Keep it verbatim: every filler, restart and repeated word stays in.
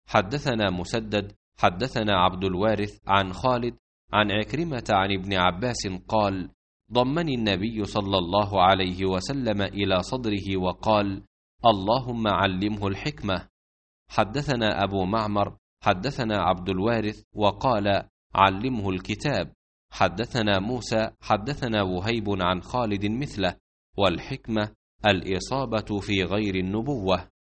حدثنا مسدد حدثنا عبد الوارث عن خالد عن عكرمة عن ابن عباس قال: ضمني النبي صلى الله عليه وسلم إلى صدره وقال: اللهم علمه الحكمة. حدثنا أبو معمر حدثنا عبد الوارث وقال: علمه الكتاب. حدثنا موسى حدثنا وهيب عن خالد مثله، والحكمة الإصابة في غير النبوة.